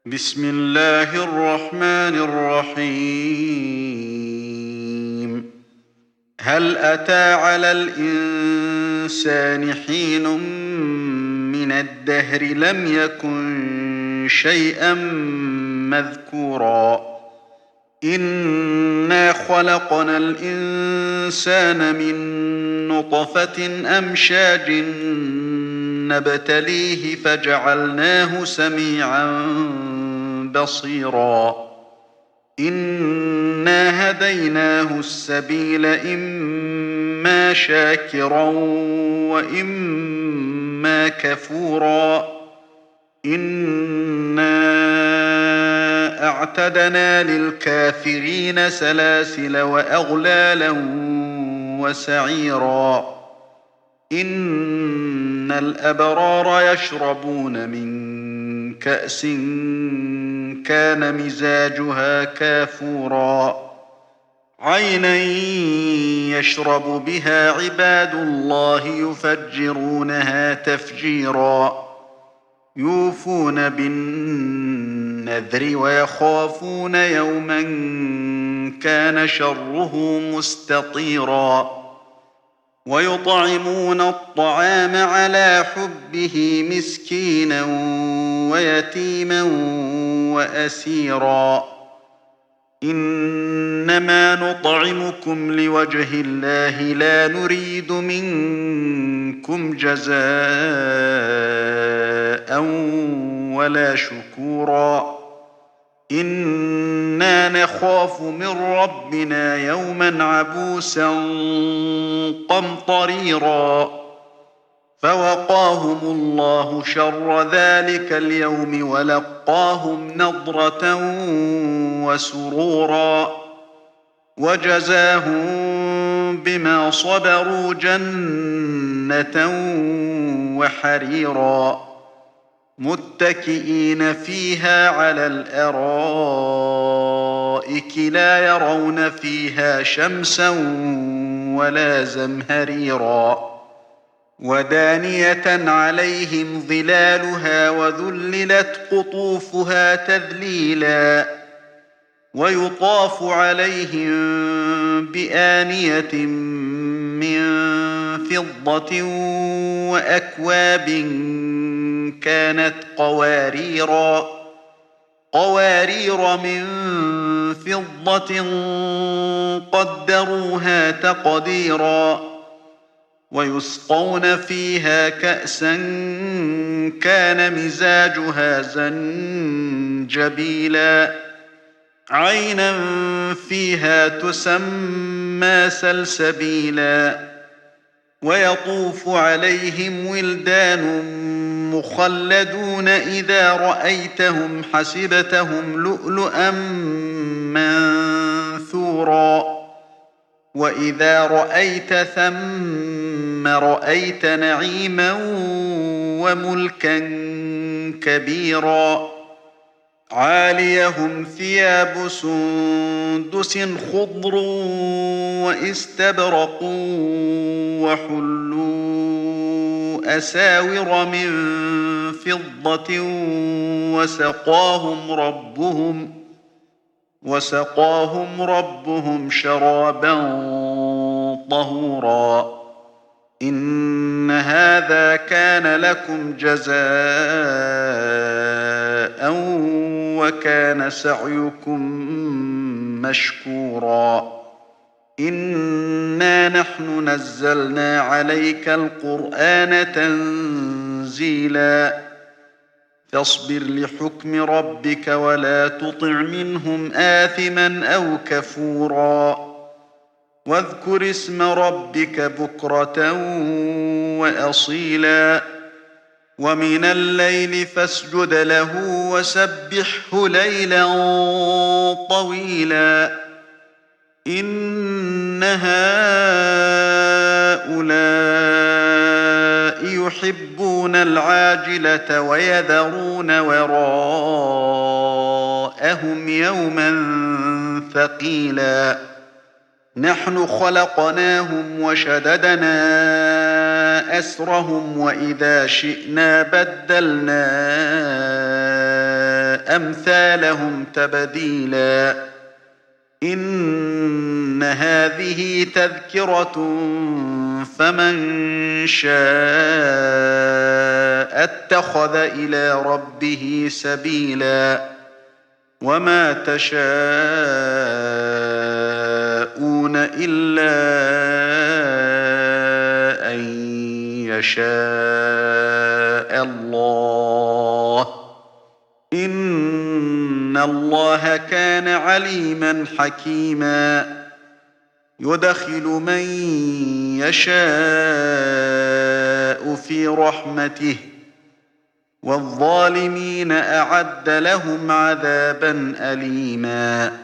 بسم الله الرحمن الرحيم. هل أتى على الإنسان حين من الدهر لم يكن شيئا مذكورا إنا خلقنا الإنسان من نطفة أمشاج نبتليه فجعلناه سميعا بصيرا إنا هديناه السبيل إما شاكرا وإما كفورا إنا أعتدنا للكافرين سلاسل وأغلالا وسعيرا إن الأبرار يشربون من كأس كان مزاجها كافورا عينا يشرب بها عباد الله يفجرونها تفجيرا يوفون بالنذر ويخافون يوما كان شره مستطيرا ويطعمون الطعام على حبه مسكينا ويتيما وأسيرا إنما نطعمكم لوجه الله لا نريد منكم جزاء ولا شكورا إنا نخاف من ربنا يوما عبوسا قمطريرا فوقاهم الله شر ذلك اليوم ولقاهم نضرة وسرورا وجزاهم بما صبروا جنة وحريرا متكئين فيها على الأرائك لا يرون فيها شمسا ولا زمهريرا ودانية عليهم ظلالها وذللت قطوفها تذليلا ويطاف عليهم بآنية من فضة وأكواب كانت قوارير من فضة قدروها تقديرا ويسقون فيها كأسا كان مزاجها زنجبيلا عينا فيها تسمى سلسبيلا ويطوف عليهم ولدان مخلدون إذا رأيتهم حسبتهم لؤلؤا منثورا وإذا رأيت ثم رأيت نعيما وملكا كبيرا عاليهم ثياب سندس خضر واستبرق وحلوا أساور من فضة وسقاهم ربهم شرابا طهورا إن هذا كان لكم جزاء وكان سعيكم مشكورا إنا نحن نزلنا عليك القرآن تنزيلا فاصبر لحكم ربك ولا تطع منهم آثما أو كفورا واذكر اسم ربك بكرة وأصيلا ومن الليل فاسجد له وسبحه ليلا طويلا إن هؤلاء يحبون العاجلة ويذرون وراءهم يوما ثقيلا نحن خلقناهم وشددنا أسرهم وإذا شئنا بدلنا أمثالهم تبديلا إن هذه تذكرة فمن شاء اتخذ إلى ربه سبيلا وما تشاءون إلا أن يشاء الله إن الله كان عليما حكيما يدخل من يشاء في رحمته والظالمين أعد لهم عذابا أليما